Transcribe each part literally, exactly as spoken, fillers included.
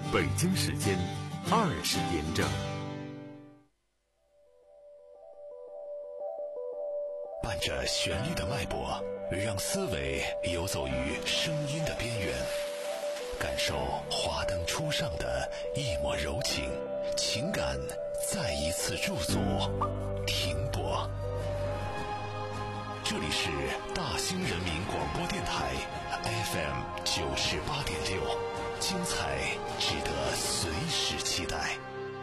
北京时间二十点整。 伴着旋律的脉搏，让思维游走于声音的边缘，感受华灯初上的一抹柔情，情感再一次驻足停泊。这里是大兴人民广播电台 F M 九十八点六，精彩值得随时期待。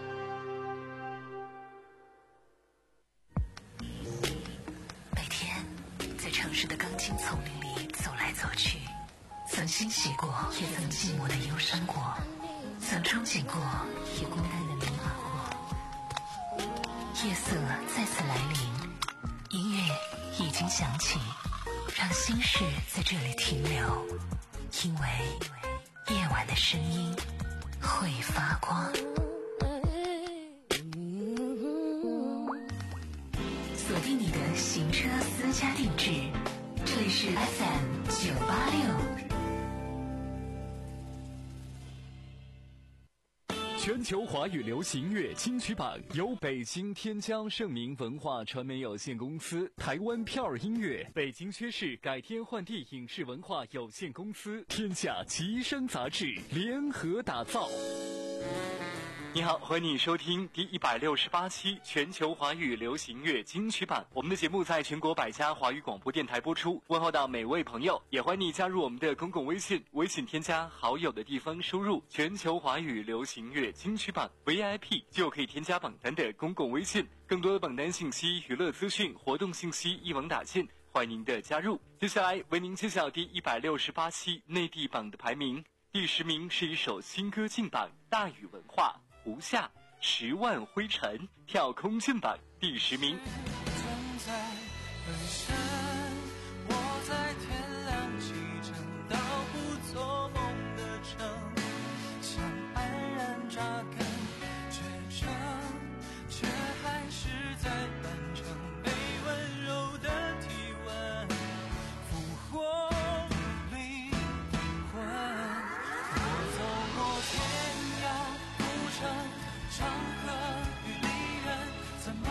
每天在城市的钢筋丛林里走来走去，曾欣喜过，也曾寂寞的忧伤过，曾憧憬过，也孤单的迷茫过。夜色再次来临，音乐已经响起，让心事在这里停留，因为夜晚的声音会发光。锁定你的行车私家定制，这里是 F M 九八六。 全球华语流行乐金曲榜由北京天江盛明文化传媒有限公司、台湾票儿音乐、北京薛氏改天换地影视文化有限公司、天下吉声杂志联合打造。你好，欢迎你收听第一百六十八期全球华语流行乐金曲榜。我们的节目在全国百家华语广播电台播出，问候到每位朋友，也欢迎你加入我们的公共微信，微信添加好友的地方输入全球华语流行乐金曲榜 V I P 就可以添加榜单的公共微信，更多的榜单信息、娱乐资讯、活动信息一网打尽，欢迎您的加入。接下来为您揭晓第一百六十八期内地榜的排名。第十名是一首新歌进榜，大宇文化胡夏十万灰尘跳空进榜第十名。 正在回声，我在天亮启程到不做梦的城，想安然扎根却成，却还是在半程被温柔的体温俘获灵魂。我走过天涯古城，长河与离人，怎么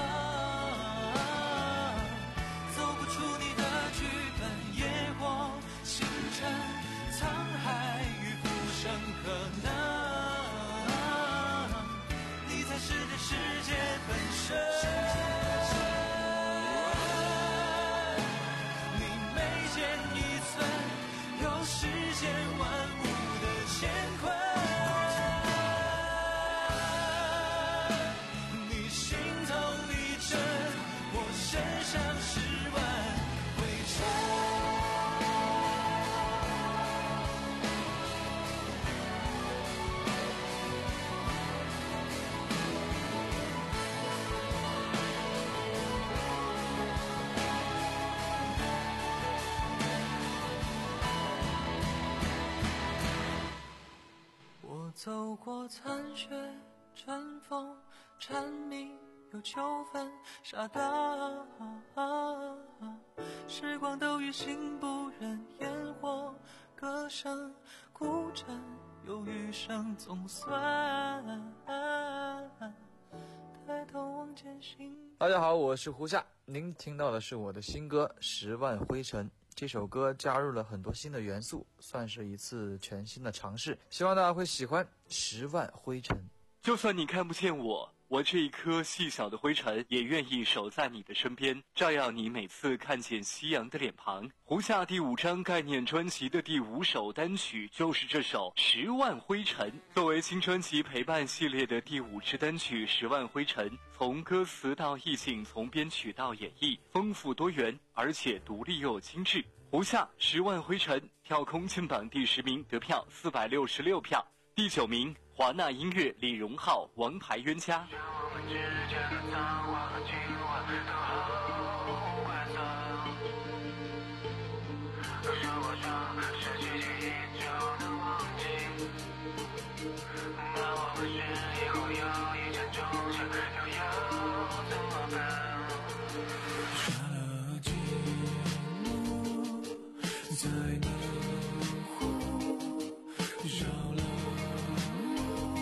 走不出你的剧本？野火星辰，沧海与浮生，可能你才是这世界本身。你每见一寸，有世间万物的乾坤。身上十万灰尘。我走过残雪尘风蝉鸣有秋分，傻大时光都于心不忍，烟火歌声孤枕有余生，总算抬头望见星。 大家好，我是胡夏，您听到的是我的新歌《十万灰尘》。这首歌加入了很多新的元素，算是一次全新的尝试，希望大家会喜欢《十万灰尘》。 就算你看不见我，我这一颗细小的灰尘也愿意守在你的身边，照耀你每次看见夕阳的脸庞。胡夏第五张概念专辑的第五首单曲就是这首《十万灰尘》，作为新专辑陪伴系列的第五支单曲《十万灰尘》，从歌词到意境，从编曲到演绎，丰富多元，而且独立又精致。胡夏《十万灰尘》跳空进榜第十名，得票四百六十六票。第九名，华纳音乐李荣浩《王牌冤家》。 让我们之间的脏话和情话都好快乐，都说过说失去记忆就能忘记，那我们是以后有一见钟情，又要怎么办？杀了寂寞在门户，绕了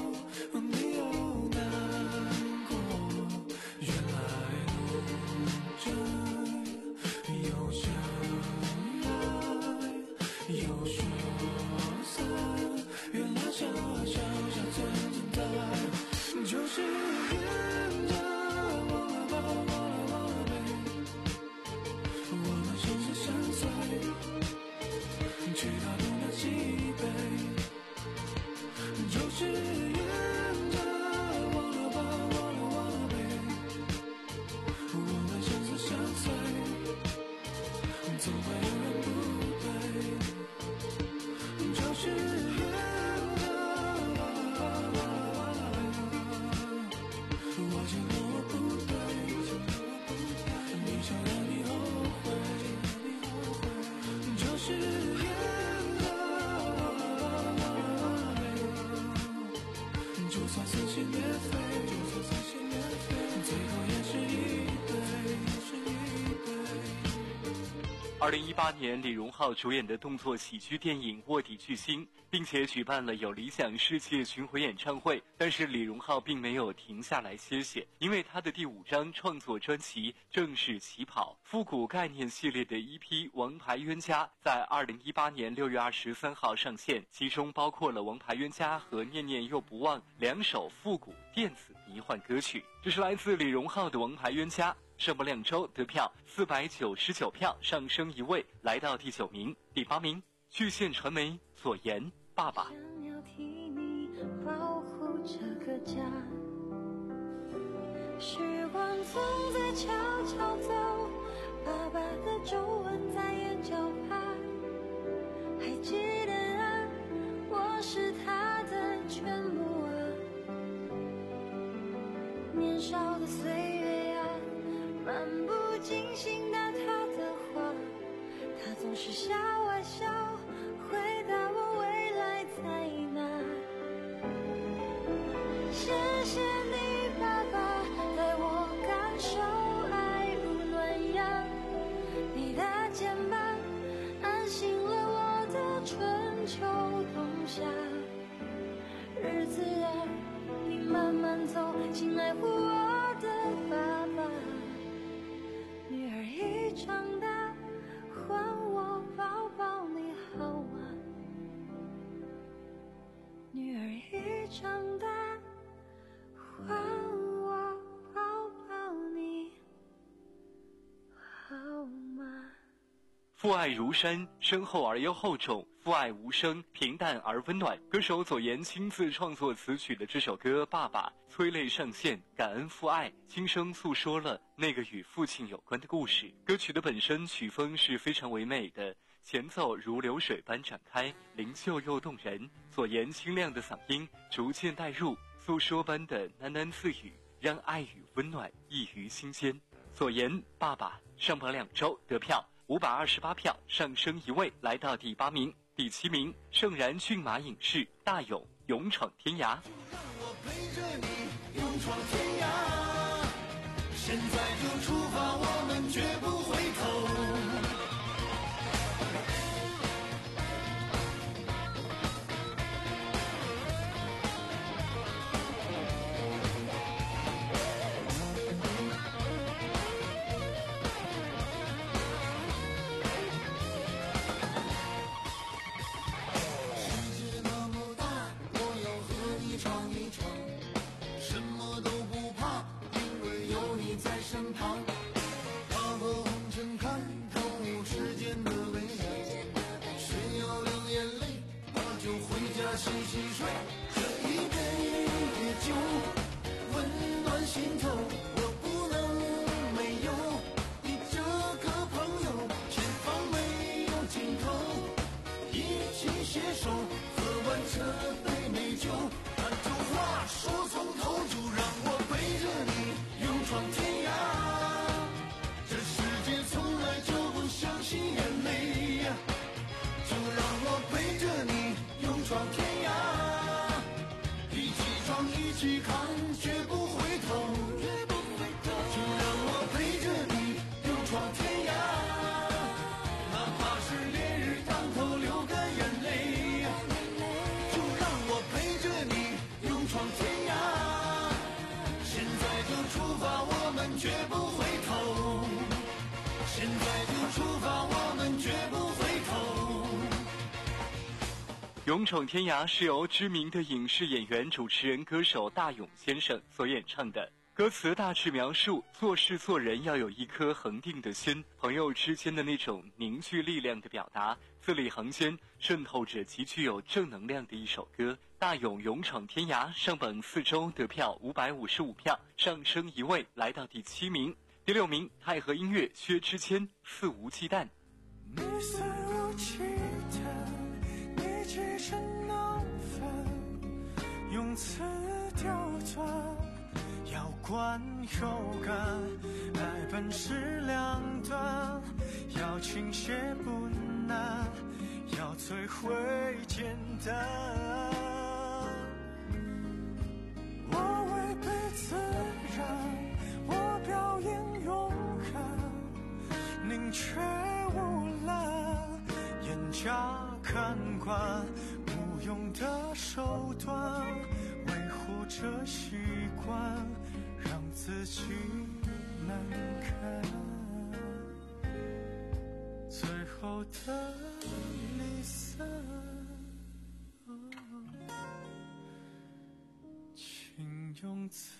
算撕心裂肺，就算撕心裂肺，最后也是一对，也是一对。 二零一八年，李荣浩主演的动作喜剧电影《卧底巨星》，并且举办了有理想世界巡回演唱会。但是李荣浩并没有停下来歇歇，因为他的第五张创作专辑正式起跑。复古概念系列的 E P《王牌冤家》在二零一八年六月二十三号上线，其中包括了《王牌冤家》和《念念又不忘》两首复古电子迷幻歌曲。这是来自李荣浩的《王牌冤家》。上播两周得票四百九十九票，上升一位来到第九名。第八名，巨献传媒左岩爸爸。 想要替你保护这个家，时光总在悄悄走，爸爸的皱纹在眼角爬，还记得啊，我是他的全部啊，年少的岁月啊，漫不经心答他的话，他总是笑啊笑，回答我未来在哪。谢谢你爸爸，带我感受爱如暖阳，你的肩膀安心了我的春秋冬夏。日子啊，你慢慢走，请爱护我的爸爸。女儿已长大，还我抱抱你好吗？女儿已长大，还我抱抱你好吗？ 父爱如山，深厚而又厚重；父爱无声，平淡而温暖。歌手左岩亲自创作词曲的这首歌《爸爸》，催泪上线，感恩父爱，轻声诉说了那个与父亲有关的故事。歌曲的本身曲风是非常唯美的，前奏如流水般展开，灵秀又动人。左岩清亮的嗓音逐渐带入，诉说般的喃喃自语，让爱与温暖溢于心间。左岩《爸爸》上榜两周得票五百二十八票，上升一位来到第八名。第七名，盛然骏马影视大勇勇闯天涯。 让我陪着你勇闯天涯，现在就出发，我们绝不回头。洗洗睡，这一杯酒温暖心头，我不能没有你这个朋友，前方没有尽头，一起携手喝完这杯美酒，把这话说从头，就让我陪着你勇闯天涯，这世界从来就不相信眼泪呀，就让我陪着你勇闯天涯。一起看，绝不回头，绝不回头。就让我陪着你勇闯天涯，哪怕是烈日当头流干眼泪，就让我陪着你勇闯天涯。现在就出发，我们绝不回头。现在就出发，我们绝不回头。 勇闯天涯是由知名的影视演员、主持人、歌手大勇先生所演唱的。歌词大致描述做事做人要有一颗恒定的心，朋友之间的那种凝聚力量的表达，字里行间渗透着极具有正能量的一首歌。大勇勇闯天涯上榜四周得票五百五十五票，上升一位来到第七名。第六名，太和音乐薛之谦肆无忌惮。 你肆无忌惮，你几身难分，用词刁钻，要观有感，爱本是两端，要倾斜不难，要摧毁简单。 惯，无用的手段维护着习惯，让自己难堪。最后的离散，请用词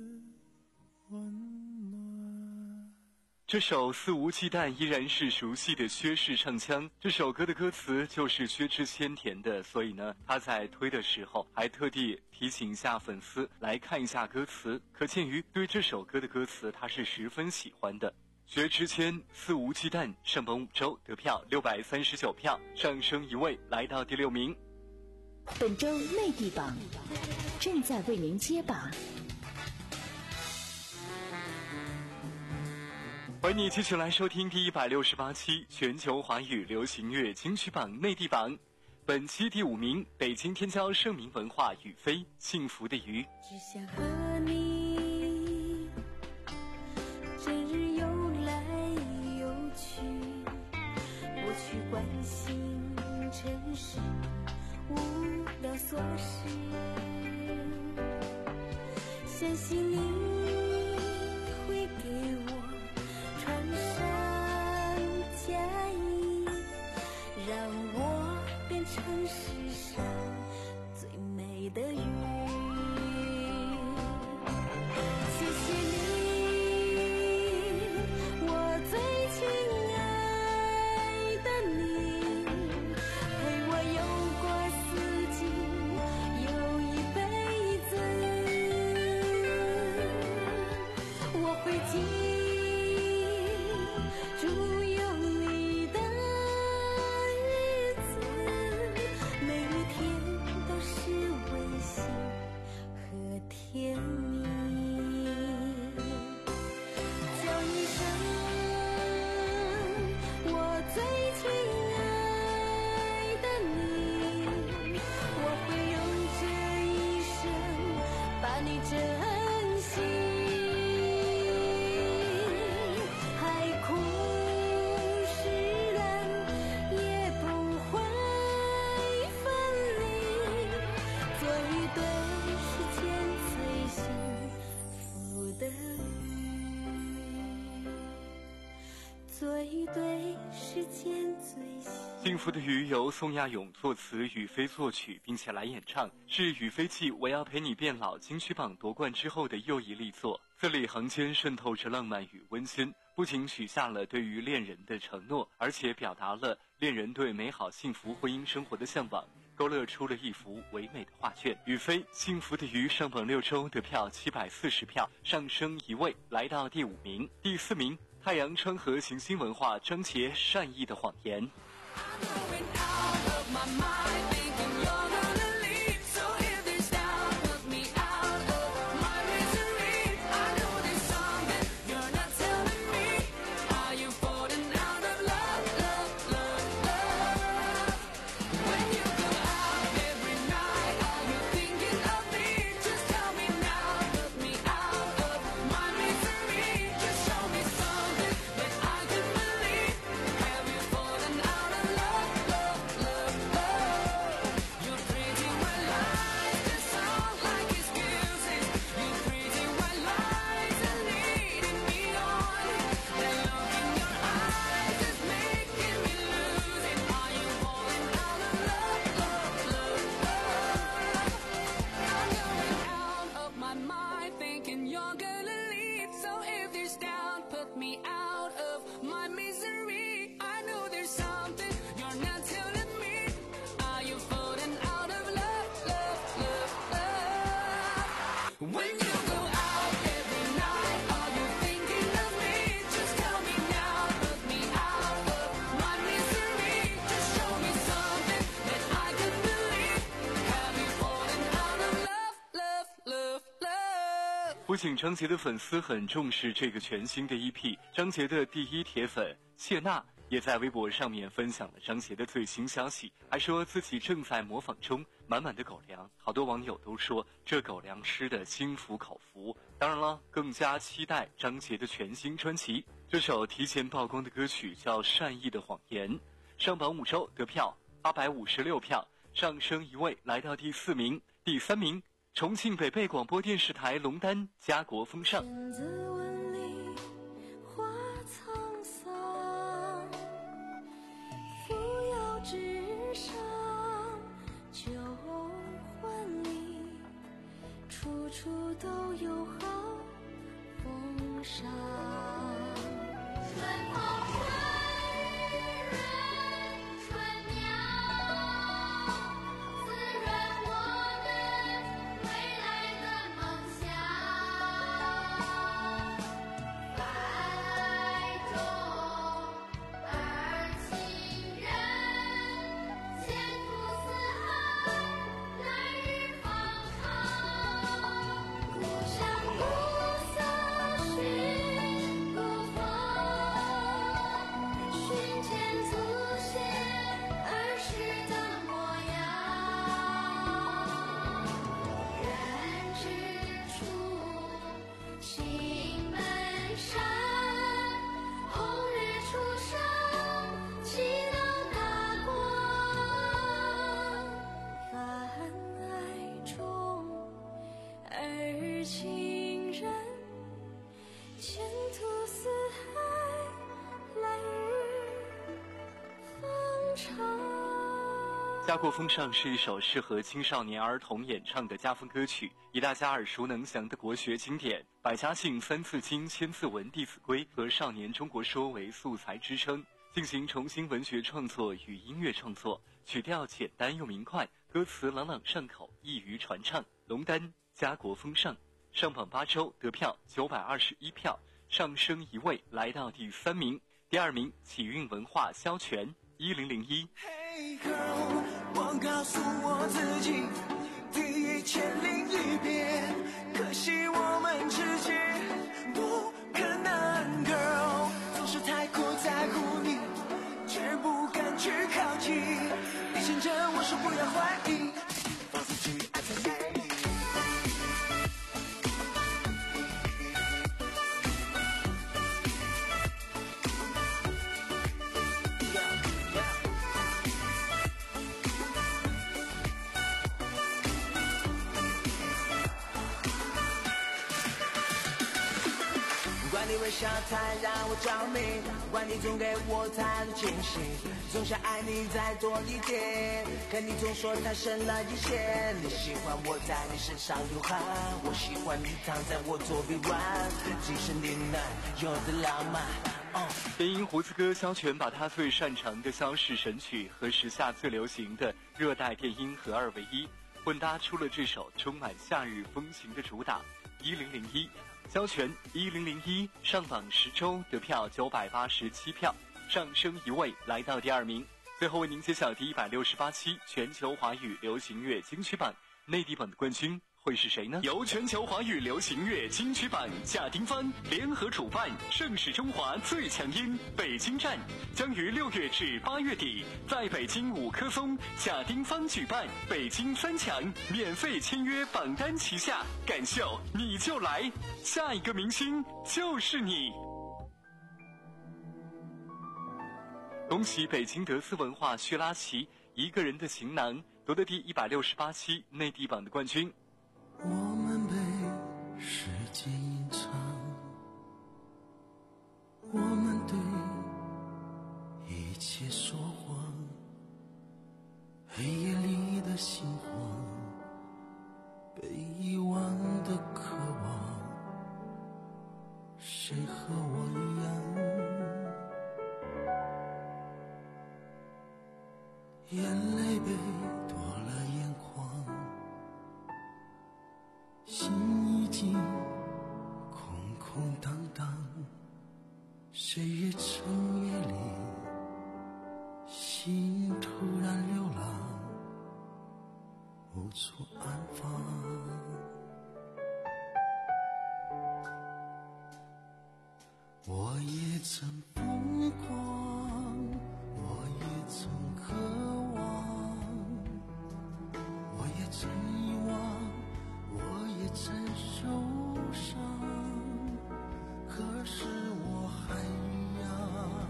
温暖。 这首肆无忌惮依然是熟悉的薛氏唱腔，这首歌的歌词就是薛之谦填的，所以呢，他在推的时候还特地提醒一下粉丝来看一下歌词，可见于对这首歌的歌词他是十分喜欢的。薛之谦肆无忌惮上榜五周得票六百三十九票，上升一位来到第六名。 本周内地榜正在为您揭榜。 欢迎你继续来收听第一百六十八期全球华语流行乐金曲榜内地榜，本期第五名，北京天骄盛名文化雨飞幸福的鱼。 只想和你整日游来游去，不去关心尘世无聊琐事，相信你会给我穿上嫁衣，让我变成世上最美的鱼。谢谢你，我最亲爱的你，陪我游过四季，有一辈子，我会记幸福的鱼由宋亚勇作词，雨飞作曲，并且来演唱，是雨飞继我要陪你变老金曲榜夺冠之后的又一力作。字里行间渗透着浪漫与温馨，不仅许下了对于恋人的承诺，而且表达了恋人对美好幸福婚姻生活的向往，勾勒出了一幅唯美的画卷。雨飞幸福的鱼上榜六周得票七百四十票，上升一位来到第五名。第四名，太阳川河行星文化张杰善意的谎言。不仅张杰的粉丝很重视这个全新的 E P， 张杰的第一铁粉谢娜也在微博上面分享了张杰的最新消息，还说自己正在模仿中，满满的狗粮。好多网友都说这狗粮吃的心服口服。当然了，更加期待张杰的全新专辑。这首提前曝光的歌曲叫《善意的谎言》，上榜五周得票八百五十六票，上升一位来到第四名。第三名，重庆北碚广播电视台龙丹《家国风尚》。 千字文里花沧桑，扶摇直上旧欢里，处处都有好风尚。春风春润春苗，滋润我们未来的梦想。泛爱中而亲人，前途似海，来日方长。故乡暮色寻故风，寻见祖先儿时的模样。人之初，心本善，红日初升，启动大光。泛爱中而亲人，前途似海，来日方长。 家国风尚是一首适合青少年儿童演唱的家风歌曲，以大家耳熟能详的国学经典《百家姓》《三字经》《千字文》《弟子规》和《少年中国说》为素材支撑，进行重新文学创作与音乐创作，曲调简单又明快，歌词朗朗上口，易于传唱。龙丹《家国风尚》上榜八周，得票九百二十一票，上升一位来到第三名。第二名，启运文化萧全一零零一。 Hey girl， 我告诉我自己，第一千零一遍，可惜我们之间不可能 girl， 总是太过在乎你，却不敢去靠近，你牵着我说不要怀疑，放肆去爱才美丽。管你微笑太让我着迷，管你总给我太多惊喜，总想爱你再多一点，可你总说太深了一些。你喜欢我在你身上流汗，我喜欢你躺在我左臂软，即使你难有的浪漫。 电音胡子哥萧全把他最擅长的萧氏神曲和时下最流行的热带电音合二为一，混搭出了这首充满夏日风情的主打一零零一。萧全一零零一上榜十周，得票九百八十七票，上升一位来到第二名。最后为您揭晓第一百六十八期全球华语流行乐金曲榜内地榜的冠军会是谁呢？由全球华语流行乐金曲榜贾丁帆联合主办，盛世中华最强音北京站将于六月至八月底在北京五棵松贾丁帆举办北京三强免费签约榜单旗下，感受你就来，下一个明星就是你。恭喜北京德斯文化薛拉奇一个人的行囊夺得第一百六十八期内地榜的冠军。 我们被时间隐藏，我们对一切说谎，黑夜里的星光，被遗忘的渴望，谁和我一样？眼泪被夺了眼眶，心已经空空荡荡，岁月成夜里，心突然流浪，无处安放。我也曾疯狂，我也曾渴望，我也曾遗忘，我也曾受伤，可是我还一样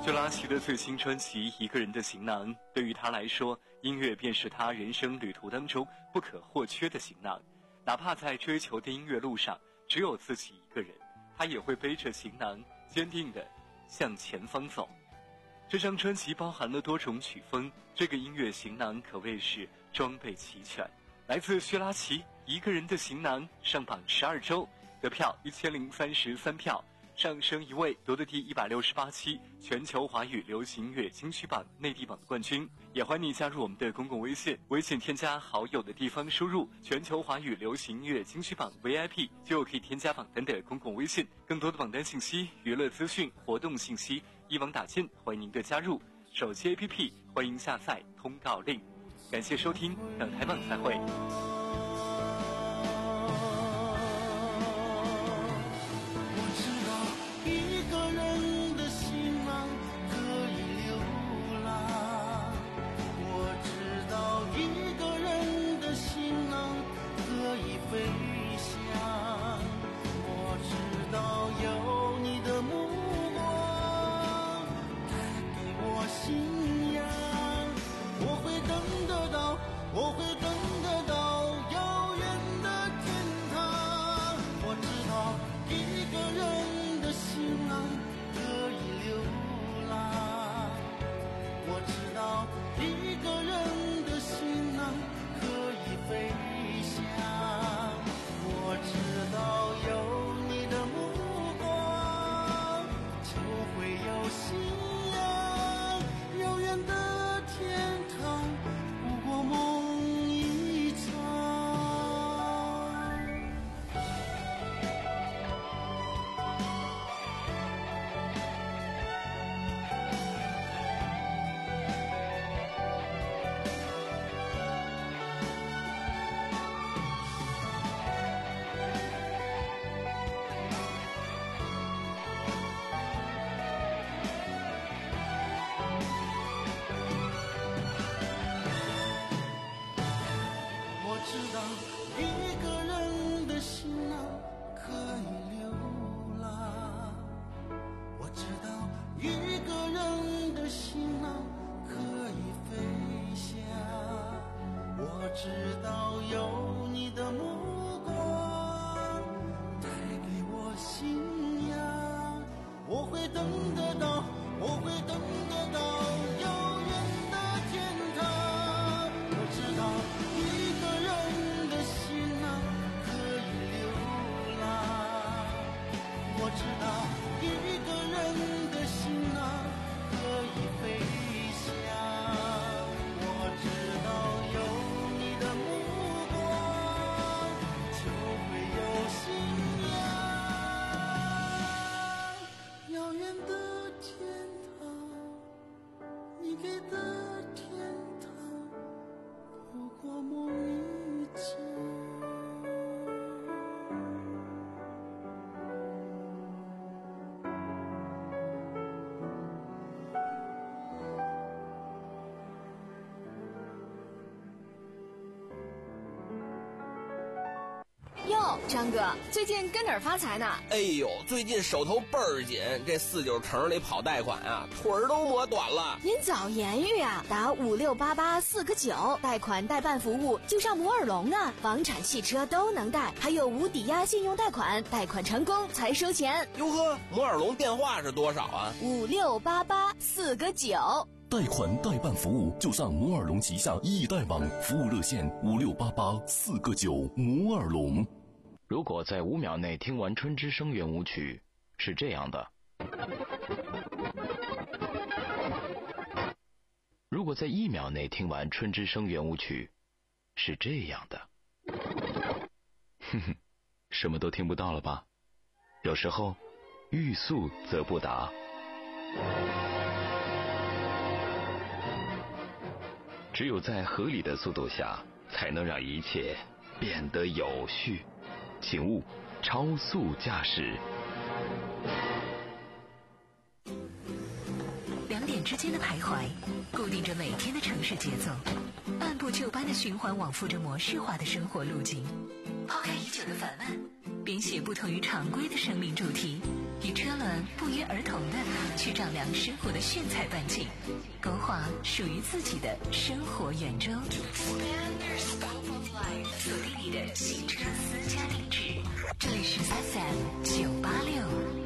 薛拉奇的最新专辑《一个人的行囊》，对于他来说，音乐便是他人生旅途当中不可或缺的行囊。哪怕在追求的音乐路上只有自己一个人，他也会背着行囊，坚定地向前方走。这张专辑包含了多种曲风，这个音乐行囊可谓是装备齐全。来自薛拉奇《一个人的行囊》上榜十二周，得票一千零三十三票，上升一位，夺得第一百六十八期全球华语流行音乐金曲榜内地榜的冠军。也欢迎你加入我们的公共微信，微信添加好友的地方输入全球华语流行音乐金曲榜 V I P 就可以添加榜单的公共微信。更多的榜单信息、娱乐资讯、活动信息一网打尽，欢迎您的加入。手机 A P P 欢迎下载通告令。感谢收听，港台榜再会。 飞翔，我知道有你的目光带给我信仰，我会等得到，我会等得到遥远的天堂。我知道一个人的行囊可以流浪，我知道一个人的行囊可以飞我知道有你的目光，就会有信仰，遥远的天堂，不过梦一场。知道有你的目光带给我信仰，我会等得到，我会等得到遥远的天堂。我知道一个人的行囊可以流浪，我知道一个人的行囊可以飞翔，我知道有哟，张哥，最近跟哪儿发财呢？ 哎呦，最近手头倍儿紧，这四九城里跑贷款啊，腿儿都磨短了。 您早言语啊，打五六八八四个九，贷款代办服务就上摩尔龙啊，房产、汽车都能贷，还有无抵押信用贷款，贷款成功才收钱。 哟呵，摩尔龙电话是多少啊？ 五六八八四个九。 贷款代办服务就上摩尔龙旗下易贷网，服务热线五六八八四个九。摩尔龙。 如果在五秒内听完春之声圆舞曲，是这样的；如果在一秒内听完春之声圆舞曲，是这样的。哼哼，什么都听不到了吧？有时候，欲速则不达。只有在合理的速度下，才能让一切变得有序。请勿超速驾驶。 两点之间的徘徊，固定着每天的城市节奏，按部就班的循环往复着模式化的生活路径。抛开已久的烦闷，编写不同于常规的生命主题， 与车轮不约而同的去丈量生活的炫彩半径，勾画属于自己的生活圆周。锁定你的新车私家定制，这里是 F M 九八六。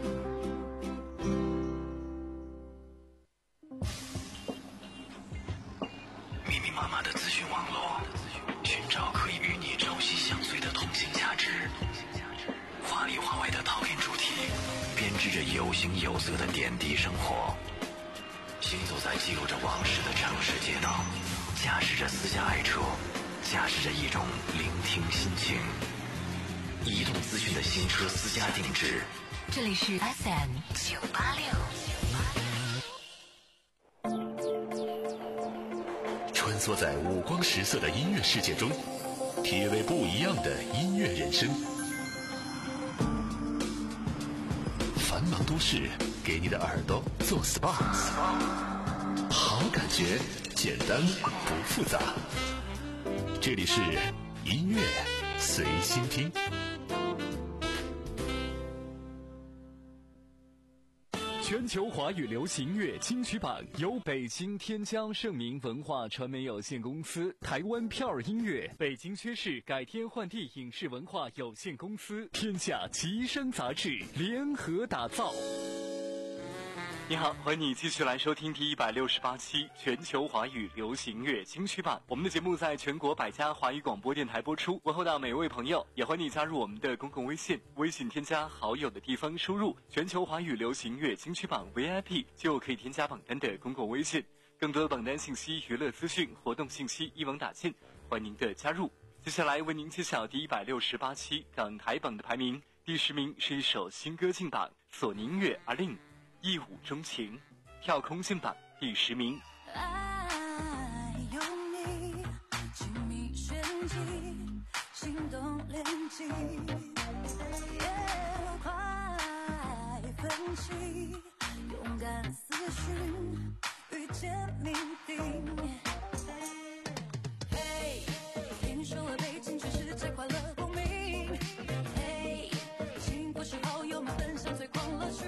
密密麻麻的资讯网络，寻找可以与你朝夕相随的通信价值。华里华外的讨论主题，编织着有形有色的点滴生活。行走在记录着往事的城市街道，驾驶着私家爱车，驾驶着一种聆听心情。移动资讯的新车私家定制， 这里是 F M 九八六。 穿梭在五光十色的音乐世界中，体味不一样的音乐人生。繁忙都市，给你的耳朵做 S P A， 好感觉，简单不复杂。这里是音乐随心听。 全球华语流行乐金曲榜由北京天江盛明文化传媒有限公司、台湾票儿音乐、北京薛氏改天换地影视文化有限公司、天下奇声杂志联合打造。你好，欢迎你继续来收听第一百六十八期全球华语流行乐金曲榜。我们的节目在全国百家华语广播电台播出，问候到每位朋友，也欢迎你加入我们的公共微信，微信添加好友的地方输入全球华语流行乐金曲榜 V I P 就可以添加榜单的公共微信。更多的榜单信息、娱乐资讯、活动信息一网打尽，欢迎您的加入。接下来为您揭晓第一百六十八期港台榜的排名，第十名是一首新歌进榜，索尼音乐阿令一舞钟情，跳空进榜第十名。 爱有你，亲密旋即，心动连击，快奋起，勇敢思绪，遇见命定。嘿，听说了北京全世界快乐公民。嘿，请过是好友们分享最狂乐趣。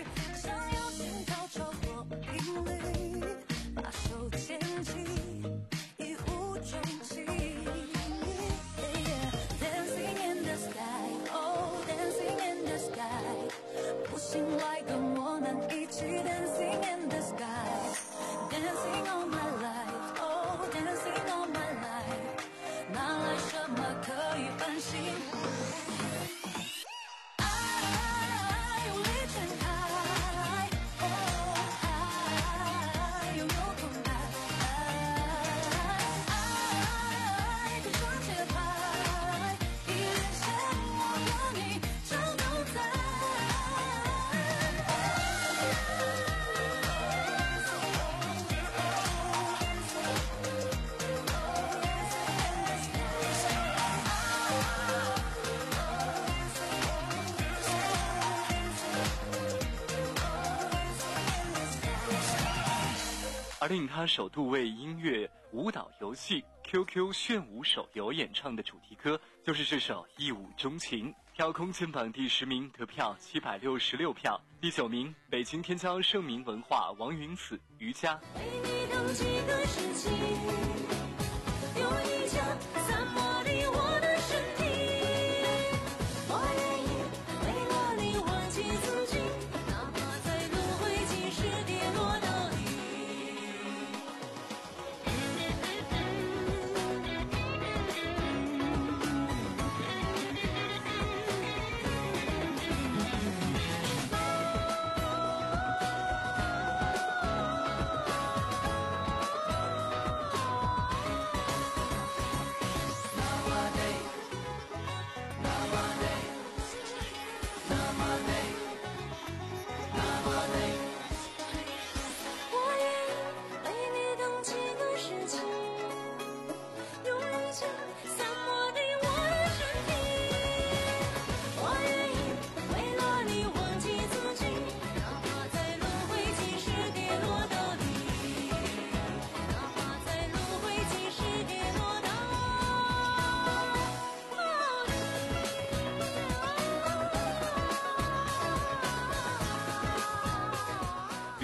把手牵起，一舞中情。Dancing in the sky, oh, dancing in the sky， 不信来跟我们一起 Dancing in the sky, dancing all my life, oh, dancing all my life， 哪来什么可以安心？ 而令他首度为音乐舞蹈游戏 Q Q 炫舞手游演唱的主题歌，就是这首《一舞钟情》。跳空进榜第十名，得票七百六十六票。第九名，北京天骄盛明文化王云子瑜伽。 为你等几个世纪，用一枪散磨你我的身体，我愿意为了你忘记自己，哪怕在轮回几时跌落到底。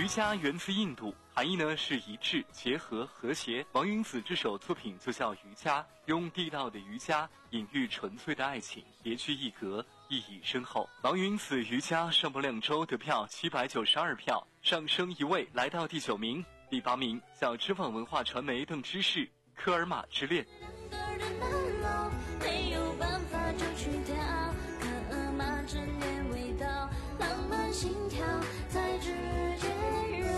瑜伽源自印度，含义呢是一致、结合、和谐。王云子这首作品就叫《瑜伽》，用地道的瑜伽隐喻纯粹的爱情，别具一格，意义深厚。王云子《瑜伽》上播两周得票七百九十二票，上升一位来到第九名。第八名，小知网文化传媒邓芝士《科尔玛之恋》。 没有办法就去掉，科尔玛之恋味道，浪漫心跳才直接融。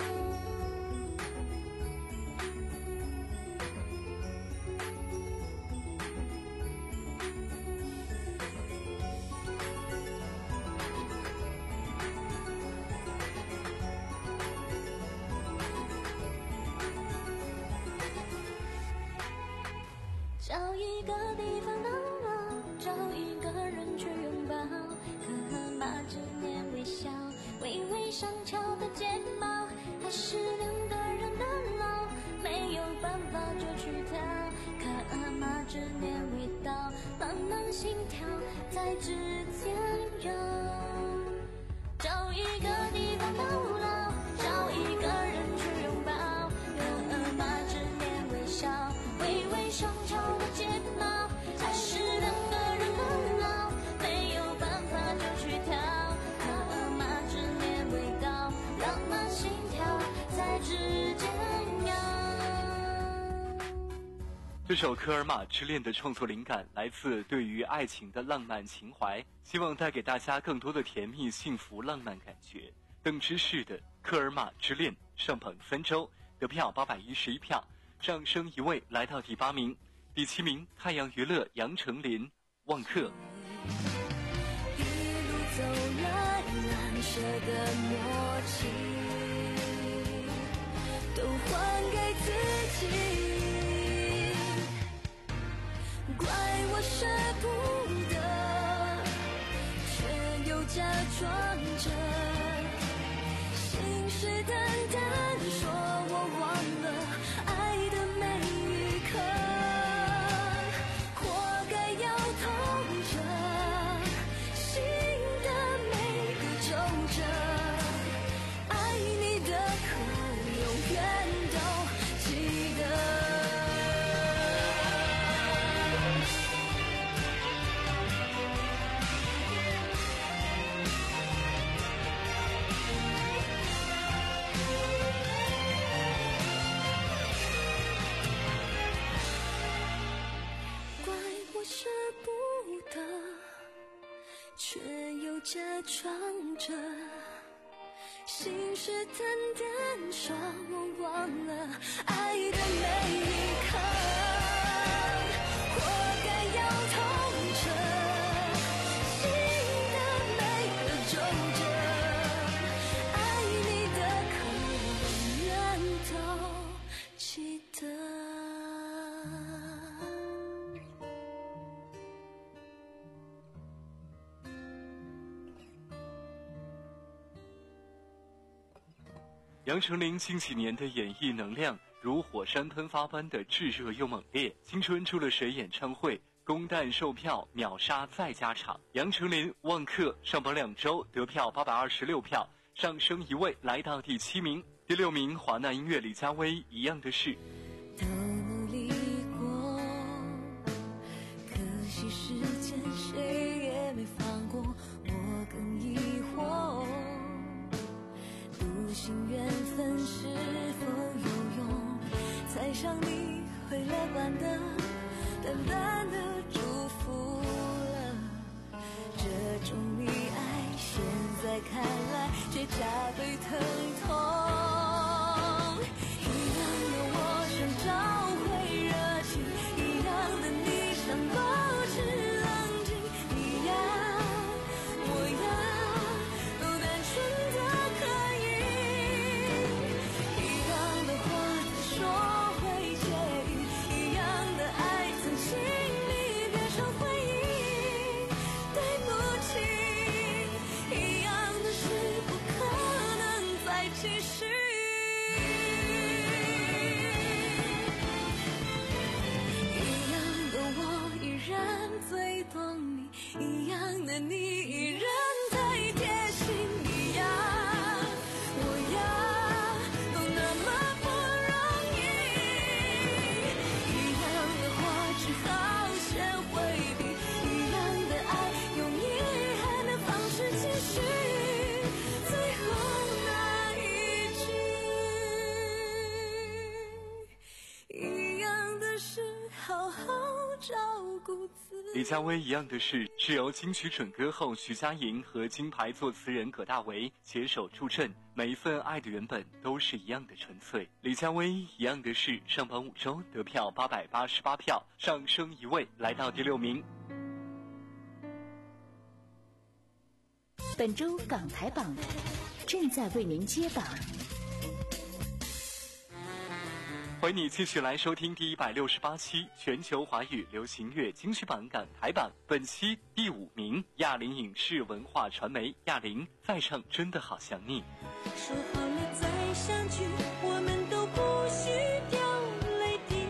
找一个地方等我，找一个人去拥抱，科尔玛之恋微笑，微微上翘的睫毛，还是两个人的老，没有办法就去跳，科尔玛之恋味道，慢慢心跳在指尖游。找一个地方逗留，找一个人去拥抱，科尔玛之恋微笑，微微上翘的睫毛，还是两个人的老，没有办法就去跳，科尔玛之恋味道，浪漫心跳在指尖游。 这首《科尔玛之恋》的创作灵感来自对于爱情的浪漫情怀，希望带给大家更多的甜蜜、幸福、浪漫感觉。邓芝士的《科尔玛之恋》上榜三周，得票八百一十一票，上升一位来到第八名。第七名，太阳娱乐杨丞琳《忘客》。 一路走来，难舍的默契，都还给自己。怪我舍不得，却又假装着，信誓旦旦说我忘了爱的每一刻，活该要痛着心的每个皱褶，爱你的可永远都记得。舍不得，却又假装着，信誓旦旦说我忘了爱的每一刻，活该要痛着心的每个皱褶，爱你的可永远都记得。 杨丞琳近几年的演艺能量如火山喷发般的炙热又猛烈，青春出了谁演唱会公蛋售票秒杀再加场。杨丞琳《忘客》上榜两周，得票八百二十六票，上升一位来到第七名。第六名，华纳音乐李佳薇《一样的事》。 都努力过，可惜时间谁也没放过，我更疑惑，不信缘分是否有用，才让你会乐观的淡淡的祝福了，这种溺爱现在看来却加倍疼痛。一样的我想找回热情，一样的你想保持冷静，你呀我呀都单纯的可以，一样的话再说会介意，一样的爱曾经历变成回忆，对不起，一样的事不可能再继续。 李佳薇一样的事是由金曲准歌后徐佳莹和金牌作词人葛大为携手助阵，每一份爱的原本都是一样的纯粹。李佳薇一样的事上榜五周得票八百八十八票，上升一位来到第六名。 本周港台榜正在为您揭榜。 欢迎你继续来收听第一百六十八期全球华语流行乐金曲榜港台榜，本期第五名，亚林影视文化传媒，亚林再唱真的好想你。 说好了再相聚，我们都不许掉泪滴。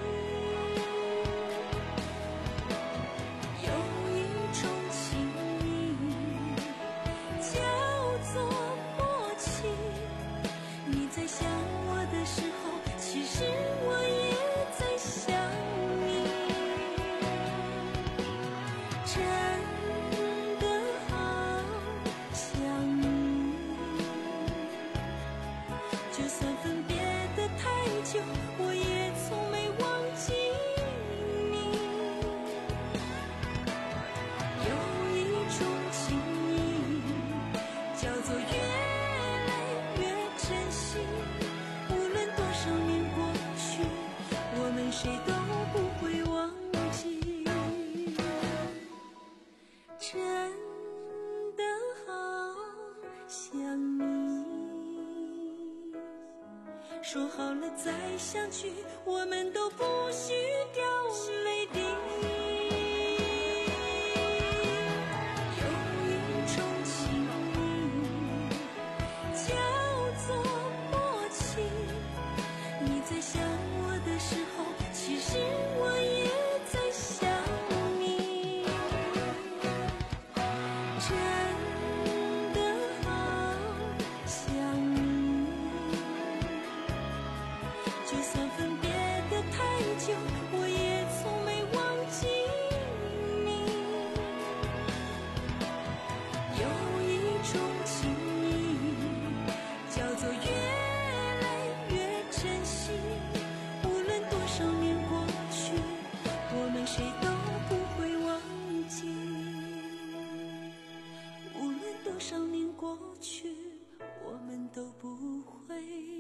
有一种情谊叫做默契，你在想我的时候，其实我也在想你，真的好想你。就算分别的太久，我也从没忘记你。有一种情谊叫做越来越珍惜，无论多少年过去，我们谁都不会忘记。真的好想你，说好了再相聚，我们都不许掉泪滴。有一种情谊叫做默契，你在想我的时候，其实我也在想你。真的好想你，就算分别的太久，我也从没忘记你。有一种情谊叫做越来越珍惜，无论多少年过去，我们谁都不会忘记。无论多少年过去，我们都不会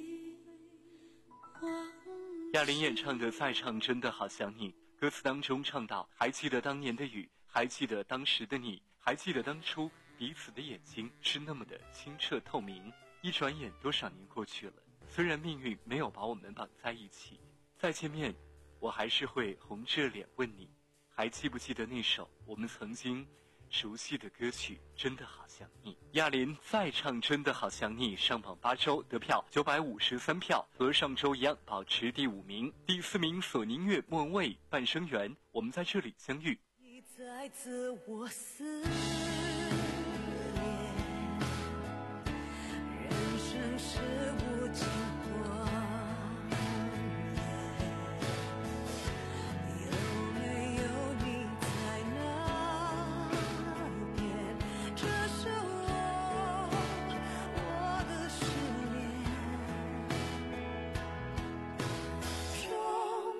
忘记。 亚林演唱的再唱真的好想你，歌词当中唱到，还记得当年的雨，还记得当时的你，还记得当初彼此的眼睛是那么的清澈透明。一转眼多少年过去了，虽然命运没有把我们绑在一起，再见面我还是会红着脸问你，还记不记得那首我们曾经熟悉的歌曲真的好想你。亚林再唱真的好想你上榜八周得票九百五十三票，和上周一样保持第五名。第四名索尼音乐莫文蔚半生缘，我们在这里相遇。 一次爱自我思恋，人生是无尽荒野，有没有你在那边？这是我我的失恋，终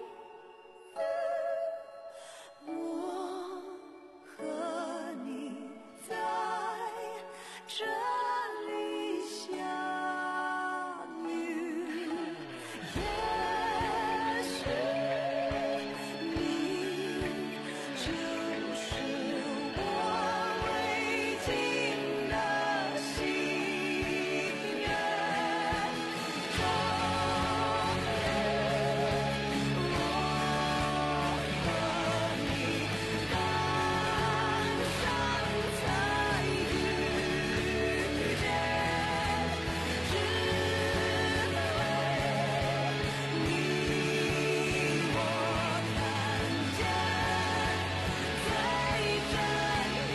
于我和你在这里相遇，也许你就是我未尽的心愿。终于我和你赶上才遇见，只为你我看见最真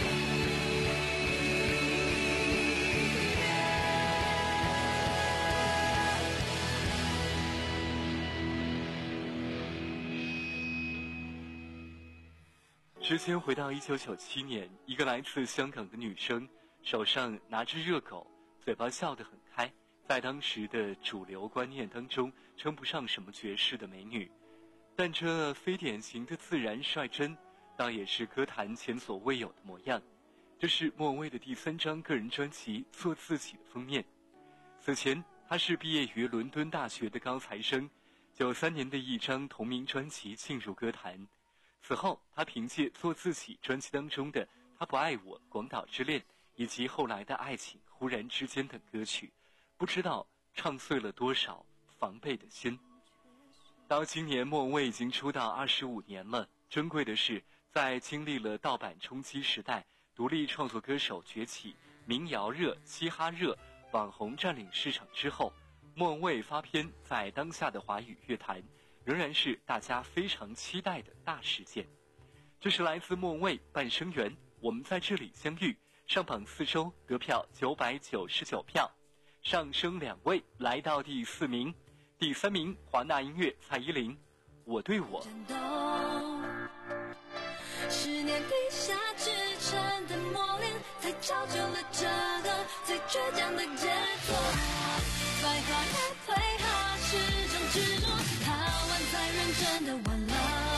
时间回到一九九七年，一个来自香港的女生，手上拿着热狗，嘴巴笑得很开，在当时的主流观念当中称不上什么绝世的美女，但这非典型的自然率真倒也是歌坛前所未有的模样。这是莫文蔚的第三张个人专辑《做自己》的封面。此前他是毕业于伦敦大学的高材生，九三年的一张同名专辑进入歌坛。此后他凭借《做自己》专辑当中的《他不爱我》《广岛之恋》以及后来的《爱情忽然之间》等歌曲，不知道唱碎了多少防备的心。到今年莫文蔚已经出道二十五年了，珍贵的是在经历了盗版冲击时代，独立创作歌手崛起，民谣热、嘻哈热、网红占领市场之后，莫文蔚发片在当下的华语乐坛仍然是大家非常期待的大事件。这是来自莫文蔚《半生缘》，我们在这里相遇，上榜四周得票九百九十九票，上升两位来到第四名。第三名华纳音乐蔡依林《我对我》。 十年底下制成的磨练，才造就了这个最倔强的杰作。再好也最好是种执着，他玩才认真的玩了。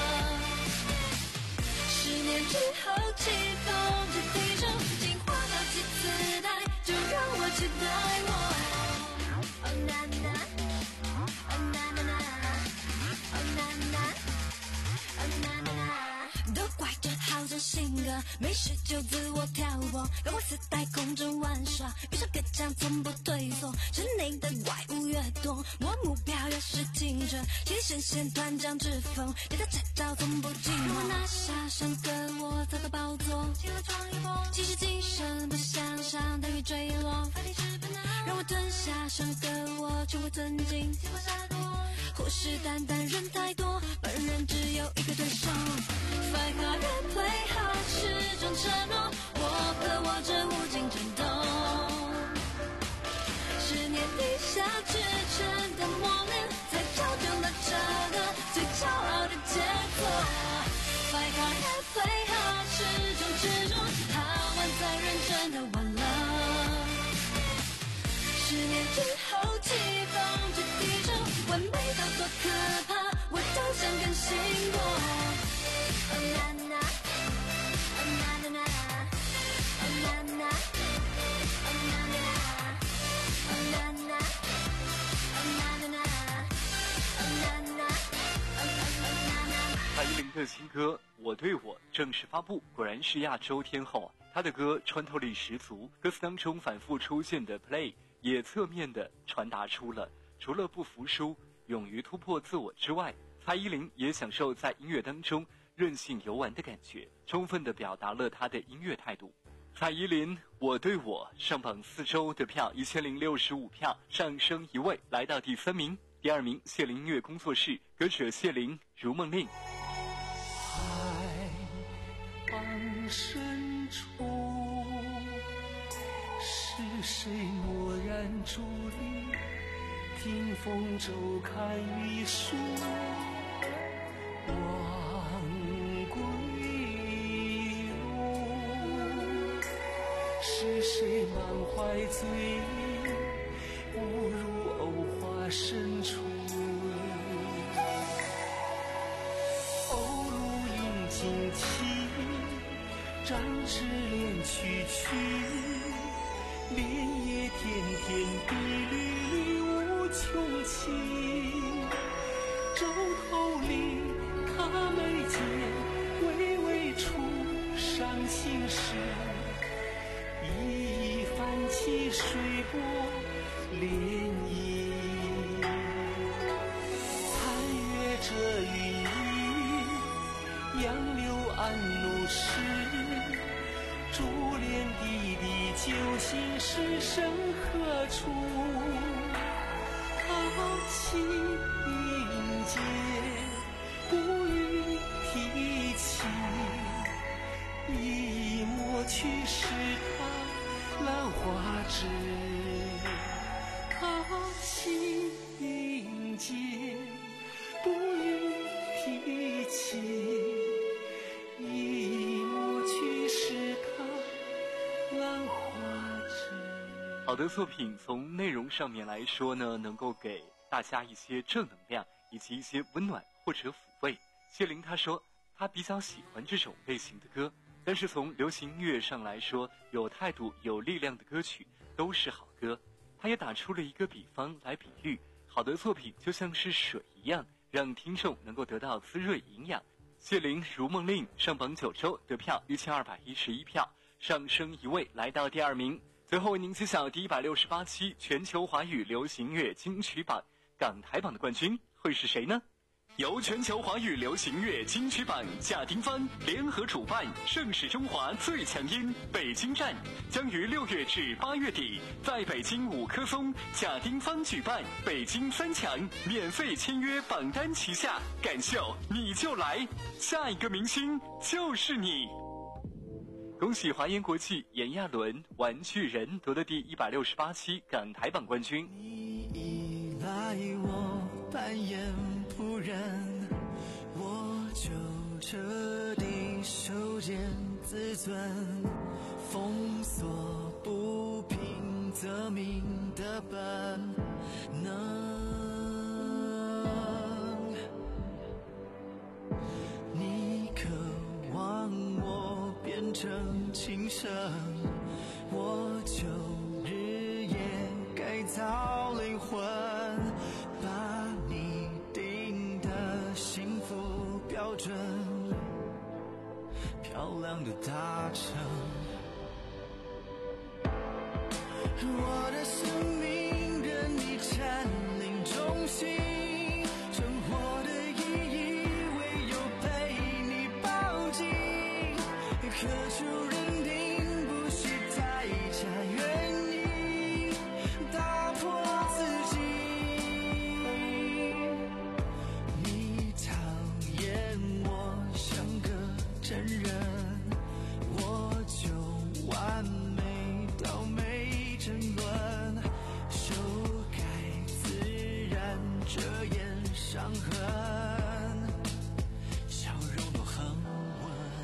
十年之后棋逢这敌手，进化到几次代，就让我期待我。Oh na na Oh na na na Oh na na Oh na na na， 都怪这好胜性格，没事就自我挑拨，高光自带空中玩耍，遇上别强从不退缩，室内的怪物越多，我目标越是精准，天神线断掌之风，别的拆招从不寂寞。我拿下上个我走到宝座，起了闯一波，其实今生不向上等于坠落，让我吞下上个我，全会尊敬，结果洒脱，虎视眈眈人太多，本人只有一个对手。Fight hard and play hard 是种承诺，我和我这无尽战斗。十年底下制成的磨练，才造就了这个最骄傲的杰作。Fight hard and play hard 是种执着，他玩在认真的玩了。十年之后棋逢这敌手，完美到多可怕，我都想更新过。Oh na na Oh na na na Oh na na Oh na na na Oh na na Oh na na na Oh na na Oh na na。 蔡依林的新歌《我对我》正式发布，果然是亚洲天后啊！她的歌穿透力十足，歌词当中反复出现的 play 也侧面的传达出了除了不服输、勇于突破自我之外，蔡依林也享受在音乐当中任性游玩的感觉，充分地表达了她的音乐态度。蔡依林《我对我》上榜四周的票一千零六十五票，上升一位来到第三名。第二名谢林音乐工作室，歌者谢林《如梦令》。 海岸深处，是谁蓦然伫立，听风骤看雨疏，望归路。是谁满怀醉意，误入藕花深处。鸥鹭引旌旗，展翅连曲曲，莲叶天天碧绿绿无穷奇。洲头里他眉间，微微出伤心事，一一泛起水波涟漪。残月遮云翳，杨柳暗怒时，珠帘滴滴酒醒时身何处？豪气迎接，不予提起，一抹去是他兰花枝。豪气迎接，不予提起，一抹去是他兰花枝。 好的作品从内容上面来说呢，能够给大家一些正能量以及一些温暖或者抚慰。谢林他说， 他比较喜欢这种类型的歌。但是从流行音乐上来说，有态度有力量的歌曲都是好歌。他也打出了一个比方来比喻，好的作品就像是水一样，让听众能够得到滋润营养。谢琳《如梦令》上榜九周，得票一千二百一十一票，上升一位来到第二名。最后为您揭晓第一百六十八期全球华语流行乐金曲榜港台榜的冠军会是谁呢？由全球华语流行乐金曲榜贾丁芳联合主办，盛世中华最强音北京站将于六月至八月底在北京五棵松贾丁芳举办北京三强免费签约榜单旗下，感秀你就来，下一个明星就是你。恭喜华研国际炎亚纶玩具人夺得第一百六十八期港台榜冠军。 你依赖我扮演仆人，我就彻底修剪自尊，封锁不平则鸣的本能。你渴望我变成轻声，我就日夜改造灵魂，把你定的幸福标准漂亮的达成。我的生命任你占领中心，生活的意义唯有被你抱紧，渴求认定不需代价，愿意打破自己。你讨厌我像个真人，我就完美到没争论，修改自然遮掩伤痕，笑容多恒温。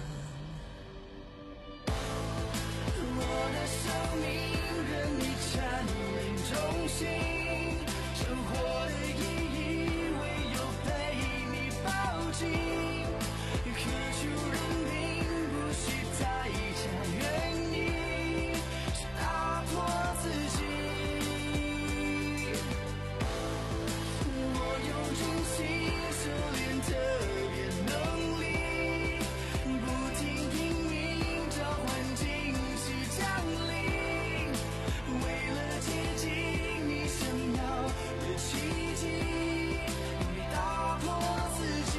我的生命任你占领中心，生活的意义唯有被你抱紧，渴求认定不需代价，愿意去打破自己。我用真心修炼特别能力，不停拼命召唤惊喜降临，为了接近你想要的奇迹，用力打破自己。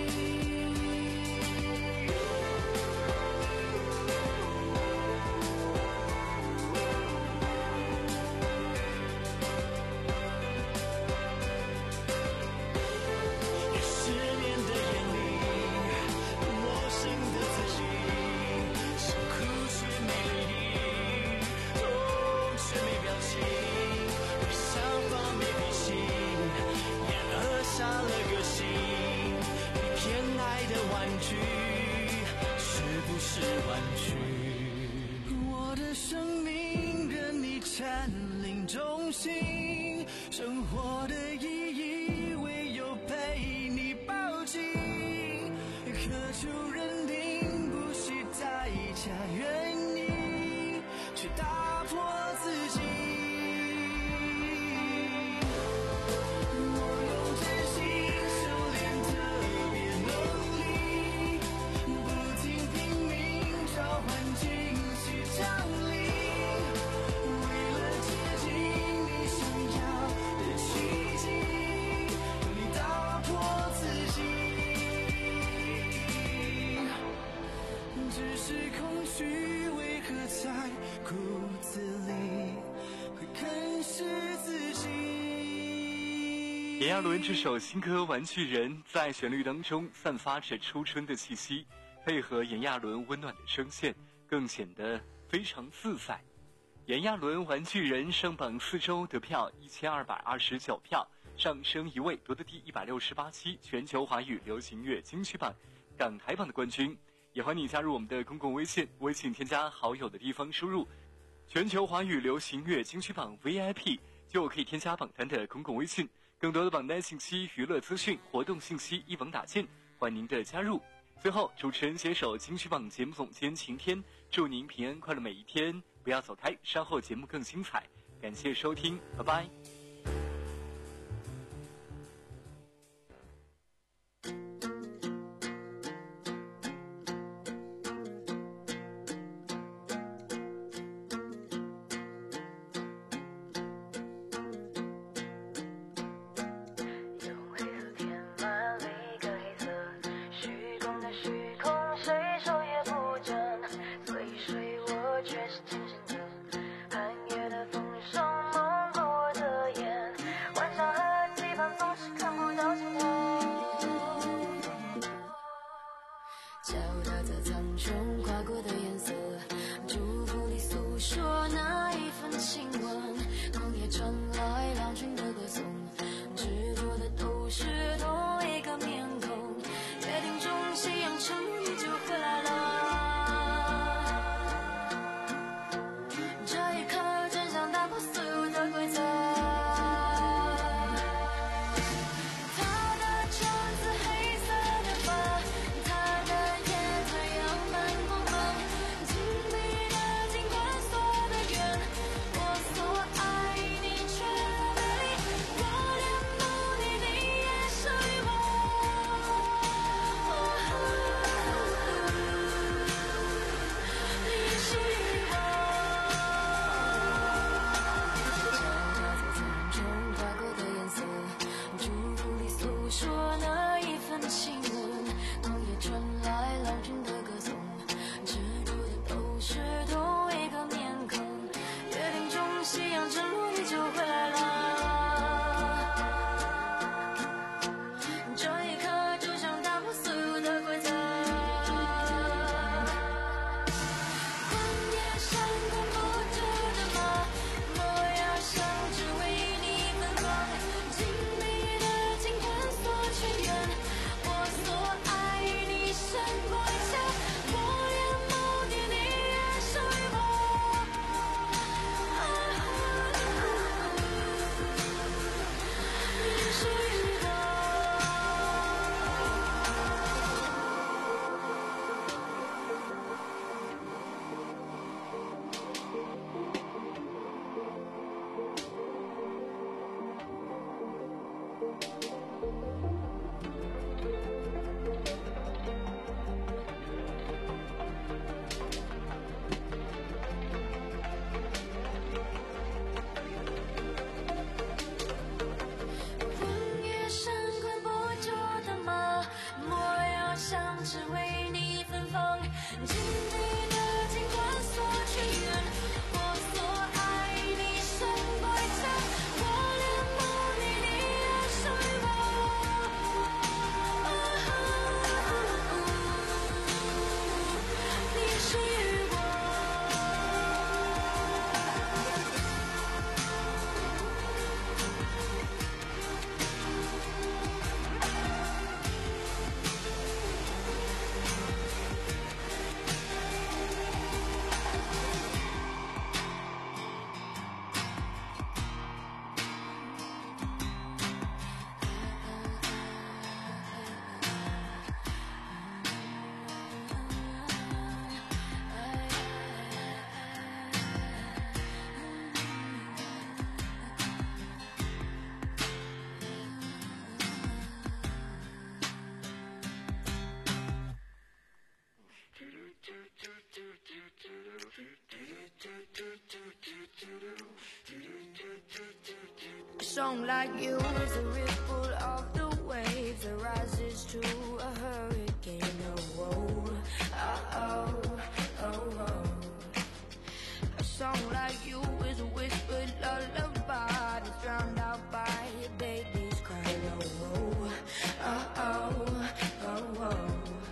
失眠的眼里，陌生的自己，想哭却没泪滴，痛却没表情，没想法没脾气，也扼杀了个性。你偏爱的玩具，是不是玩具？我的生命任你占领中心，生活的意义唯有被你抱紧，渴求认定不需代价，愿意去打破自己。我用真心修炼特别能力，不停拼命召唤惊喜降临，为了接近你想要的奇迹，用力打破自己。只是空虚为何在骨子里会啃食自己。 炎亚纶这首新歌《玩具人》在旋律当中散发着初春的气息，配合炎亚纶温暖的声线，更显得非常自在。炎亚纶《玩具人》上榜四周，得票一千二百二十九票，上升一位，夺得第一百六十八期全球华语流行乐金曲榜港台榜的冠军。也欢迎你加入我们的公共微信，微信添加好友的地方输入全球华语流行乐金曲榜 V I P 就可以添加榜单的公共微信。更多的榜单信息、娱乐资讯、活动信息一网打尽，欢迎您的加入。 最后，主持人携手金曲榜节目总监晴天，祝您平安快乐每一天，不要走开，稍后节目更精彩。感谢收听，拜拜。 A song like you is a ripple of the waves that rises to a hurricane. Oh, oh, oh, oh, oh. A song like you is a whispered lullaby that's drowned out by your baby's cry. Oh, oh, oh, oh, oh, oh.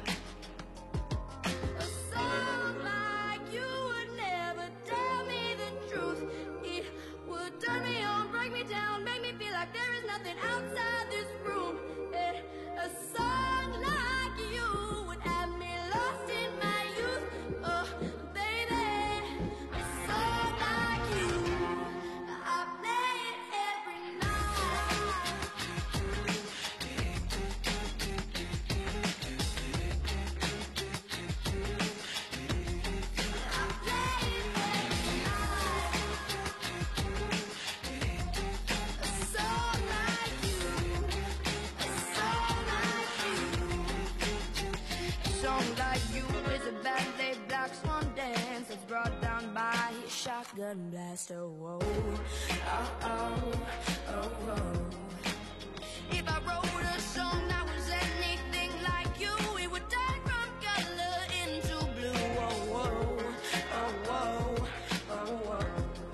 Turn me on, break me down, make me feel like there is nothing outside this room. Eh, a song like you would have me lost in my youth. Oh, baby, a song like you, I play it every night. song like you is a ballet black swan dance that's brought down by a shotgun blast. Oh, whoa, oh, oh, oh, oh. If I wrote a song that was anything like you, it would turn from color into blue. Oh, whoa, oh, whoa, oh, whoa.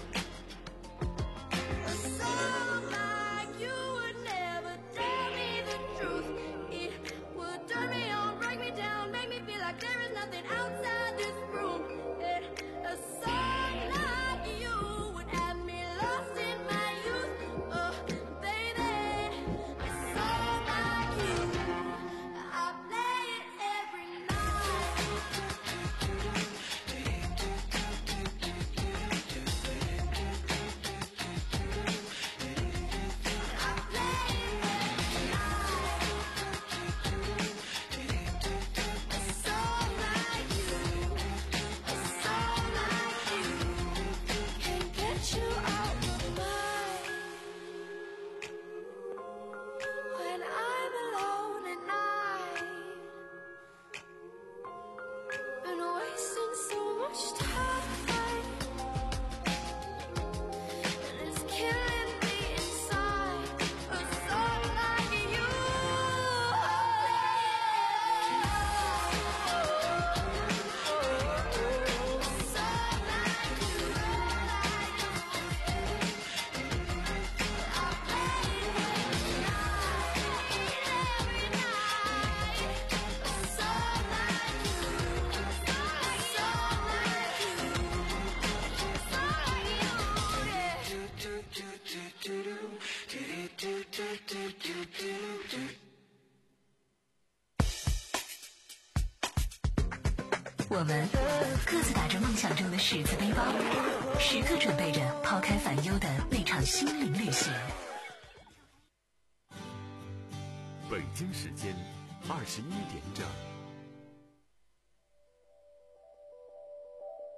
A song like you would never tell me the truth. It would turn me on, break me down, make me feel like there is nothing outside this room. And a song like you would have me lost in my youth. Oh, baby, a song like you, I play it every night. I play it every night. A song like you, a song like you, can't get you out of mind. When I'm alone at night, been wasting so much time, and it's killing me inside. A song like you, a song like you, I play it every night, every night. A song like you, a song like you, a song like you, yeah. 我们各自打着梦想中的十字背包，时刻准备着抛开烦忧的那场心灵旅行。 北京时间二十一点整。